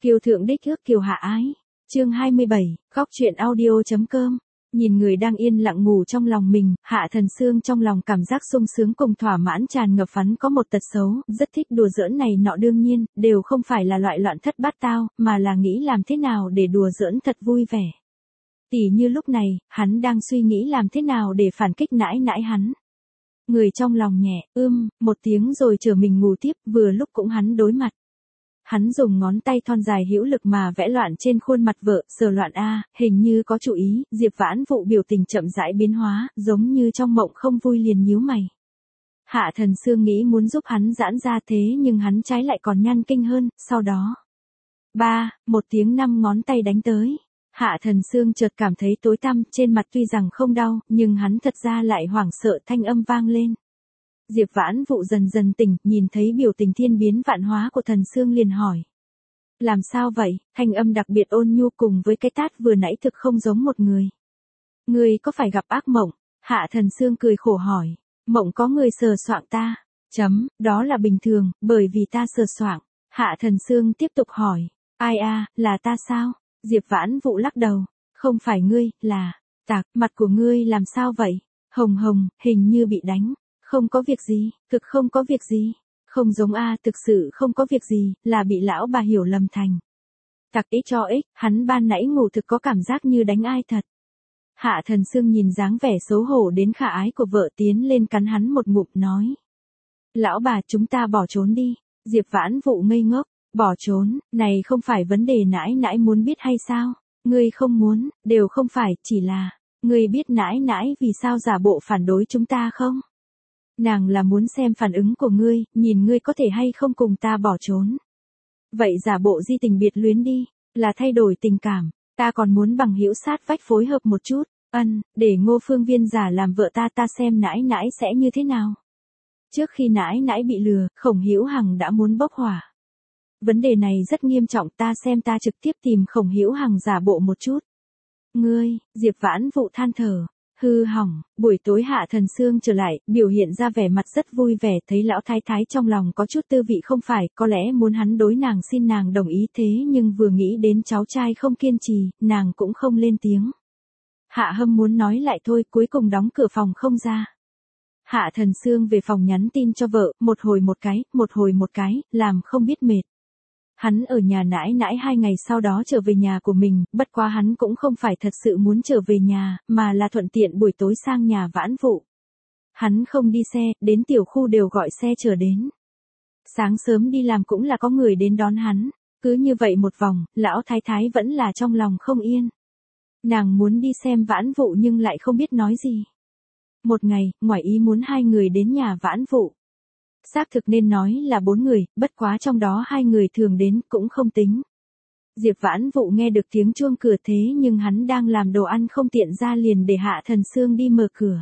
Kiều thượng đích ước kiều hạ ái. Chương 27, góc truyện audio.com. Nhìn người đang yên lặng ngủ trong lòng mình, Hạ Thần Sương trong lòng cảm giác sung sướng cùng thỏa mãn tràn ngập. Hắn có một tật xấu, rất thích đùa giỡn này nọ, đương nhiên, đều không phải là loại loạn thất bát tao, mà là nghĩ làm thế nào để đùa giỡn thật vui vẻ. Tỉ như lúc này, hắn đang suy nghĩ làm thế nào để phản kích nãi nãi hắn. Người trong lòng nhẹ, một tiếng rồi trở mình ngủ tiếp, vừa lúc cũng hắn đối mặt. Hắn dùng ngón tay thon dài hữu lực mà vẽ loạn trên khuôn mặt vợ, sờ loạn hình như có chủ ý. Diệp Vãn Vụ biểu tình chậm rãi biến hóa, giống như trong mộng không vui liền nhíu mày. Hạ Thần Sương nghĩ muốn giúp hắn giãn ra, thế nhưng hắn trái lại còn nhăn kinh hơn. Sau đó, một tiếng 5 ngón tay đánh tới. Hạ Thần Sương chợt cảm thấy tối tăm, trên mặt tuy rằng không đau, nhưng hắn thật ra lại hoảng sợ. Thanh âm vang lên. Diệp Vãn Vụ dần dần tỉnh, nhìn thấy biểu tình thiên biến vạn hóa của Thần Sương liền hỏi. Làm sao vậy? Thanh âm đặc biệt ôn nhu cùng với cái tát vừa nãy thực không giống một người. Người có phải gặp ác mộng? Hạ Thần Sương cười khổ hỏi. Mộng có người sờ soạng ta. Đó là bình thường, bởi vì ta sờ soạng. Hạ Thần Sương tiếp tục hỏi. Ai là ta sao? Diệp Vãn Vụ lắc đầu. Không phải ngươi, là... Tạc, mặt của ngươi làm sao vậy? Hồng hồng, hình như bị đánh. Không có việc gì, thực không có việc gì. Không giống thực sự không có việc gì, là bị lão bà hiểu lầm thành. Tặc ý cho ích, hắn ban nãy ngủ thực có cảm giác như đánh ai thật. Hạ Thần Sương nhìn dáng vẻ xấu hổ đến khả ái của vợ, tiến lên cắn hắn một ngụm nói. Lão bà, chúng ta bỏ trốn đi. Diệp Vãn Vụ ngây ngốc. Bỏ trốn, này không phải vấn đề nãi nãi muốn biết hay sao? Ngươi không muốn, đều không phải, chỉ là, ngươi biết nãi nãi vì sao giả bộ phản đối chúng ta không? Nàng là muốn xem phản ứng của ngươi, nhìn ngươi có thể hay không cùng ta bỏ trốn. Vậy giả bộ di tình biệt luyến đi, là thay đổi tình cảm, ta còn muốn bằng hữu sát vách phối hợp một chút, để Ngô Phương Viên giả làm vợ ta xem nãi nãi sẽ như thế nào. Trước khi nãi nãi bị lừa, Khổng Hữu Hằng đã muốn bốc hỏa. Vấn đề này rất nghiêm trọng, ta xem ta trực tiếp tìm Khổng Hữu Hằng giả bộ một chút. Ngươi, Diệp Vãn Vụ than thở. Hư hỏng, buổi tối Hạ Thần Sương trở lại, biểu hiện ra vẻ mặt rất vui vẻ, thấy lão thái thái trong lòng có chút tư vị không phải, có lẽ muốn hắn đối nàng xin nàng đồng ý, thế nhưng vừa nghĩ đến cháu trai không kiên trì, nàng cũng không lên tiếng. Hạ Hâm muốn nói lại thôi, cuối cùng đóng cửa phòng không ra. Hạ Thần Sương về phòng nhắn tin cho vợ, một hồi một cái, làm không biết mệt. Hắn ở nhà nãi nãi 2 ngày sau đó trở về nhà của mình, bất quá hắn cũng không phải thật sự muốn trở về nhà, mà là thuận tiện buổi tối sang nhà Vãn Vụ. Hắn không đi xe, đến tiểu khu đều gọi xe chở đến. Sáng sớm đi làm cũng là có người đến đón hắn, cứ như vậy một vòng, lão thái thái vẫn là trong lòng không yên. Nàng muốn đi xem Vãn Vụ nhưng lại không biết nói gì. Một ngày, ngoài ý muốn 2 người đến nhà Vãn Vụ. Xác thực nên nói là 4 người, bất quá trong đó 2 người thường đến cũng không tính. Diệp Vãn Vụ nghe được tiếng chuông cửa, thế nhưng hắn đang làm đồ ăn không tiện ra, liền để Hạ Thần Sương đi mở cửa.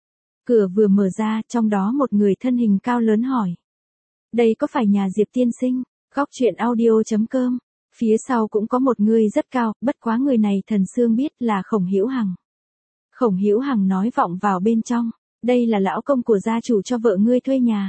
Cửa vừa mở ra, trong đó một người thân hình cao lớn hỏi. Đây có phải nhà Diệp tiên sinh? Góc truyện audio.com. Phía sau cũng có một người rất cao, bất quá người này Thần Sương biết là Khổng Hữu Hằng. Khổng Hữu Hằng nói vọng vào bên trong. Đây là lão công của gia chủ cho vợ ngươi thuê nhà.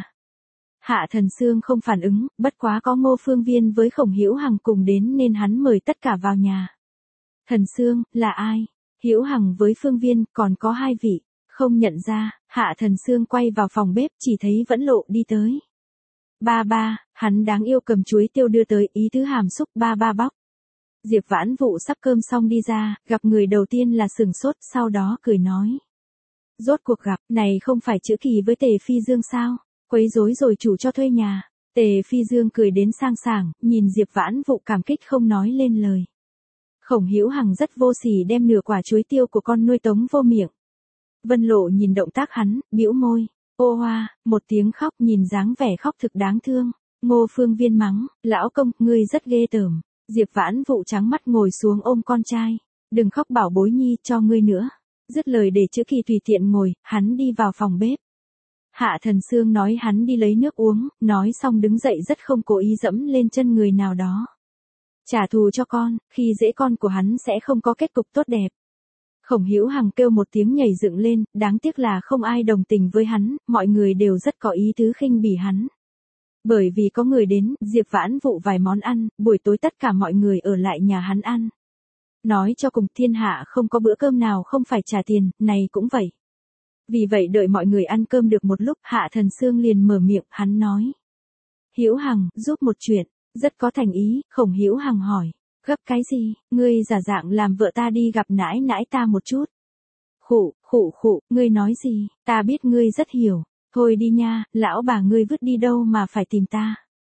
Hạ Thần Sương không phản ứng, bất quá có Ngô Phương Viên với Khổng Hữu Hằng cùng đến nên hắn mời tất cả vào nhà. Thần Sương, là ai? Hữu Hằng với Phương Viên, còn có 2 vị. Không nhận ra, Hạ Thần Sương quay vào phòng bếp, chỉ thấy Vẫn Lộ đi tới. Ba, hắn đáng yêu cầm chuối tiêu đưa tới, ý tứ hàm xúc ba bóc. Diệp Vãn Vụ sắp cơm xong đi ra, gặp người đầu tiên là sừng sốt, sau đó cười nói. Rốt cuộc gặp, này không phải Chữ Kỳ với Tề Phi Dương sao? Quấy rối rồi chủ cho thuê nhà. Tề Phi Dương cười đến sang sảng, nhìn Diệp Vãn Vụ cảm kích không nói lên lời. Khổng Hữu Hằng rất vô sỉ đem nửa quả chuối tiêu của con nuôi tống vô miệng. Vân Lộ nhìn động tác hắn, bĩu môi. Ô hoa, một tiếng khóc, nhìn dáng vẻ khóc thực đáng thương. Ngô Phương Viên mắng, lão công, ngươi rất ghê tởm. Diệp Vãn Vụ trắng mắt ngồi xuống ôm con trai. Đừng khóc bảo bối nhi, cho ngươi nữa. Dứt lời để Chữ Kỳ tùy tiện ngồi, hắn đi vào phòng bếp. Hạ Thần Sương nói hắn đi lấy nước uống, nói xong đứng dậy rất không cố ý dẫm lên chân người nào đó. Trả thù cho con, khi dễ con của hắn sẽ không có kết cục tốt đẹp. Khổng Hữu Hằng kêu một tiếng nhảy dựng lên, đáng tiếc là không ai đồng tình với hắn, mọi người đều rất có ý tứ khinh bỉ hắn. Bởi vì có người đến, Diệp Vãn Vụ vài món ăn, buổi tối tất cả mọi người ở lại nhà hắn ăn. Nói cho cùng thiên hạ không có bữa cơm nào không phải trả tiền, này cũng vậy. Vì vậy đợi mọi người ăn cơm được một lúc, Hạ Thần Xương liền mở miệng, hắn nói. Hữu Hằng, giúp một chuyện, rất có thành ý. Khổng Hữu Hằng hỏi, gấp cái gì, ngươi giả dạng làm vợ ta đi gặp nãi nãi ta một chút. Khụ, ngươi nói gì, ta biết ngươi rất hiểu, thôi đi nha, lão bà ngươi vứt đi đâu mà phải tìm ta.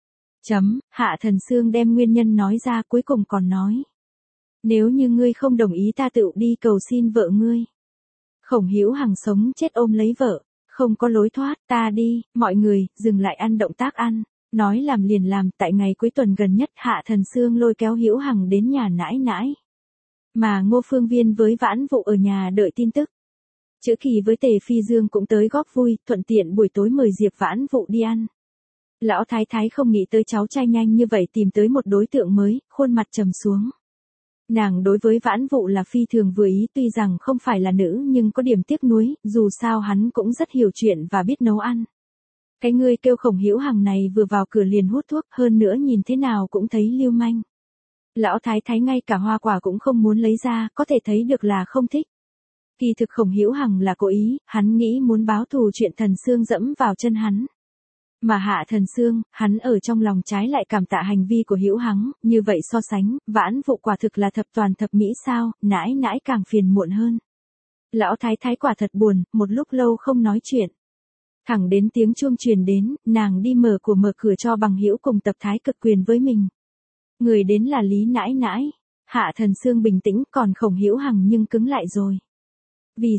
Hạ Thần Xương đem nguyên nhân nói ra, cuối cùng còn nói. Nếu như ngươi không đồng ý ta tự đi cầu xin vợ ngươi. Khổng Hữu Hằng sống chết ôm lấy vợ, không có lối thoát, ta đi, mọi người, dừng lại ăn động tác ăn. Nói làm liền làm, tại ngày cuối tuần gần nhất Hạ Thần Xương lôi kéo Hữu Hằng đến nhà nãi nãi. Mà Ngô Phương Viên với Vãn Vụ ở nhà đợi tin tức. Chữ Kỳ với Tề Phi Dương cũng tới góp vui, thuận tiện buổi tối mời Diệp Vãn Vụ đi ăn. Lão Thái Thái không nghĩ tới cháu trai nhanh như vậy tìm tới một đối tượng mới, khuôn mặt trầm xuống. Nàng đối với Vãn Vụ là phi thường vừa ý, tuy rằng không phải là nữ nhưng có điểm tiếc nuối, dù sao hắn cũng rất hiểu chuyện và biết nấu ăn. Cái ngươi kêu Khổng Hữu Hằng này vừa vào cửa liền hút thuốc, hơn nữa nhìn thế nào cũng thấy lưu manh. Lão Thái Thái ngay cả hoa quả cũng không muốn lấy ra, có thể thấy được là không thích. Kỳ thực Khổng Hữu Hằng là cố ý, hắn nghĩ muốn báo thù chuyện Thần Xương dẫm vào chân hắn. Mà Hạ Thần Xương, hắn ở trong lòng trái lại cảm tạ hành vi của Hữu Hằng, như vậy so sánh, Vãn Vụ quả thực là thập toàn thập mỹ sao, nãi nãi càng phiền muộn hơn. Lão Thái Thái quả thật buồn, một lúc lâu không nói chuyện. Thẳng đến tiếng chuông truyền đến, nàng đi mở cửa cho Bằng Hữu cùng Tập Thái Cực Quyền với mình. Người đến là Lý nãi nãi. Hạ Thần Xương bình tĩnh, còn Khổng Hữu Hằng nhưng cứng lại rồi. Vì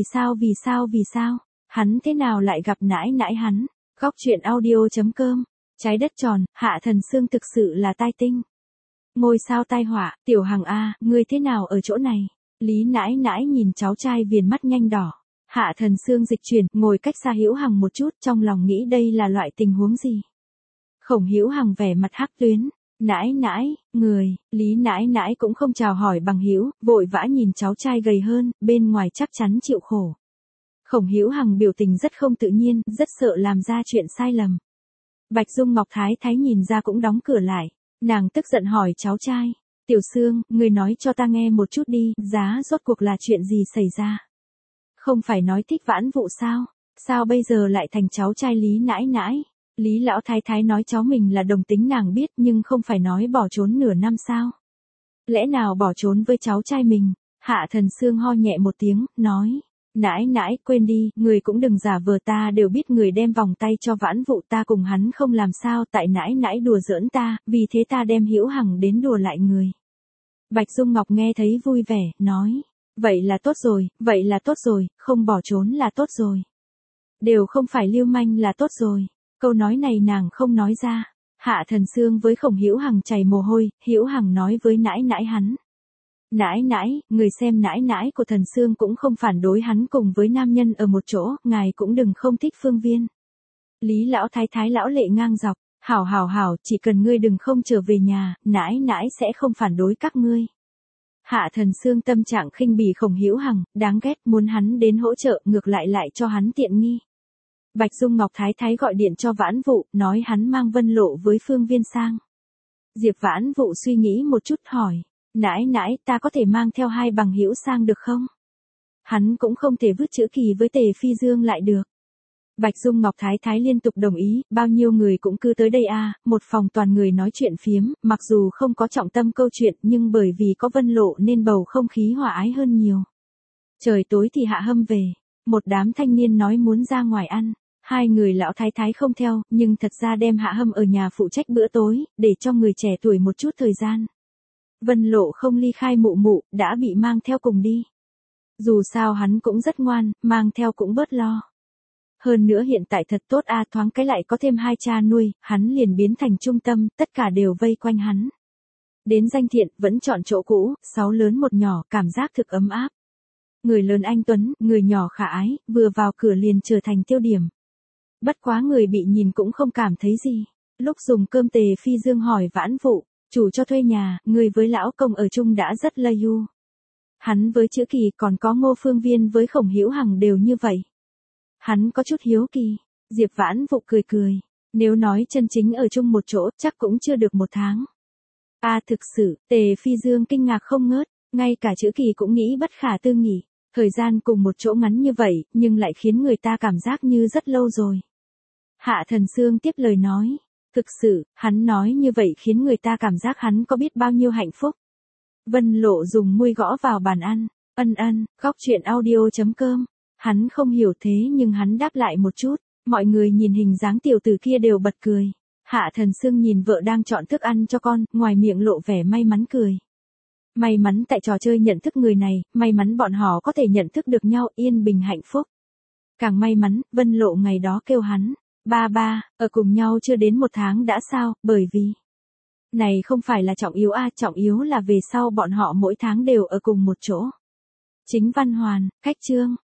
sao? Hắn thế nào lại gặp nãi nãi hắn? Góc truyện audio.com. Trái đất tròn, Hạ Thần Xương thực sự là tai tinh. Ngôi sao tai họa, Tiểu Hằng a, ngươi thế nào ở chỗ này? Lý nãi nãi nhìn cháu trai viền mắt nhanh đỏ. Hạ Thần Xương dịch chuyển, ngồi cách xa Hữu Hằng một chút, trong lòng nghĩ đây là loại tình huống gì? Khổng Hữu Hằng vẻ mặt hắc tuyến. Nãi nãi, người, Lý nãi nãi cũng không chào hỏi Bằng Hữu, vội vã nhìn cháu trai gầy hơn, bên ngoài chắc chắn chịu khổ. Khổng Hữu Hằng biểu tình rất không tự nhiên, rất sợ làm ra chuyện sai lầm. Bạch Dung Ngọc Thái Thái nhìn ra cũng đóng cửa lại, nàng tức giận hỏi cháu trai, Tiểu Xương, người nói cho ta nghe một chút đi, giá rốt cuộc là chuyện gì xảy ra? Không phải nói thích Vãn Vụ sao? Sao bây giờ lại thành cháu trai Lý nãi nãi? Lý Lão Thái Thái nói cháu mình là đồng tính nàng biết nhưng không phải nói bỏ trốn nửa năm sao? Lẽ nào bỏ trốn với cháu trai mình? Hạ Thần Xương ho nhẹ một tiếng, nói. Nãi nãi, quên đi, người cũng đừng giả vờ, ta đều biết người đem vòng tay cho Vãn Vụ, ta cùng hắn không làm sao, tại nãi nãi đùa giỡn ta, vì thế ta đem Hữu Hằng đến đùa lại người. Bạch Dung Ngọc nghe thấy vui vẻ, nói. Vậy là tốt rồi, không bỏ trốn là tốt rồi. Đều không phải lưu manh là tốt rồi. Câu nói này nàng không nói ra. Hạ Thần Xương với Khổng Hữu Hằng chảy mồ hôi, Hữu Hằng nói với nãi nãi hắn. Nãi nãi, người xem nãi nãi của Thần Xương cũng không phản đối hắn cùng với nam nhân ở một chỗ, ngài cũng đừng không thích Phương Viên. Lý Lão Thái Thái lão lệ ngang dọc, hảo, chỉ cần ngươi đừng không trở về nhà, nãi nãi sẽ không phản đối các ngươi. Hạ Thần Xương tâm trạng khinh bỉ Khổng Hữu Hằng, đáng ghét, muốn hắn đến hỗ trợ, ngược lại cho hắn tiện nghi. Bạch Dung Ngọc Thái Thái gọi điện cho Vãn Vụ, nói hắn mang Vân Lộ với Phương Viên sang. Diệp Vãn Vụ suy nghĩ một chút hỏi, nãi nãi, ta có thể mang theo 2 Bằng Hữu sang được không? Hắn cũng không thể vứt Chữ Kỳ với Tề Phi Dương lại được. Bạch Dung Ngọc Thái Thái liên tục đồng ý, bao nhiêu người cũng cứ tới đây a, một phòng toàn người nói chuyện phiếm, mặc dù không có trọng tâm câu chuyện nhưng bởi vì có Vân Lộ nên bầu không khí hòa ái hơn nhiều. Trời tối thì Hạ Hâm về, một đám thanh niên nói muốn ra ngoài ăn. 2 người Lão Thái Thái không theo, nhưng thật ra đem Hạ Hâm ở nhà phụ trách bữa tối, để cho người trẻ tuổi một chút thời gian. Vân Lộ không ly khai mụ, đã bị mang theo cùng đi. Dù sao hắn cũng rất ngoan, mang theo cũng bớt lo. Hơn nữa hiện tại thật tốt a, thoáng cái lại có thêm 2 cha nuôi, hắn liền biến thành trung tâm, tất cả đều vây quanh hắn. Đến danh thiện, vẫn chọn chỗ cũ, 6 lớn 1 nhỏ, cảm giác thực ấm áp. Người lớn anh tuấn, người nhỏ khả ái, vừa vào cửa liền trở thành tiêu điểm. Bất quá người bị nhìn cũng không cảm thấy gì. Lúc dùng cơm Tề Phi Dương hỏi Vãn Vụ, chủ cho thuê nhà, người với lão công ở chung đã rất lây yu. Hắn với Chữ Kỳ còn có Ngô Phương Viên với Khổng Hữu Hằng đều như vậy. Hắn có chút hiếu kỳ. Diệp Vãn Vụ cười. Nếu nói chân chính ở chung một chỗ, chắc cũng chưa được 1 tháng. Thực sự, Tề Phi Dương kinh ngạc không ngớt, ngay cả chữ Kỳ cũng nghĩ bất khả tư nghị. Thời gian cùng một chỗ ngắn như vậy, nhưng lại khiến người ta cảm giác như rất lâu rồi. Hạ Thần Sương tiếp lời nói. Thực sự, hắn nói như vậy khiến người ta cảm giác hắn có biết bao nhiêu hạnh phúc. Vân Lộ dùng môi gõ vào bàn ăn. Góc chuyện audio.com. Hắn không hiểu thế nhưng hắn đáp lại một chút. Mọi người nhìn hình dáng tiểu tử kia đều bật cười. Hạ Thần Sương nhìn vợ đang chọn thức ăn cho con, ngoài miệng lộ vẻ may mắn cười. May mắn tại trò chơi nhận thức người này, may mắn bọn họ có thể nhận thức được nhau yên bình hạnh phúc. Càng may mắn, Vân Lộ ngày đó kêu hắn. Ba, ở cùng nhau chưa đến 1 tháng đã sao, bởi vì. Này không phải là trọng yếu trọng yếu là về sau bọn họ mỗi tháng đều ở cùng một chỗ. Chính văn hoàn, cách chương.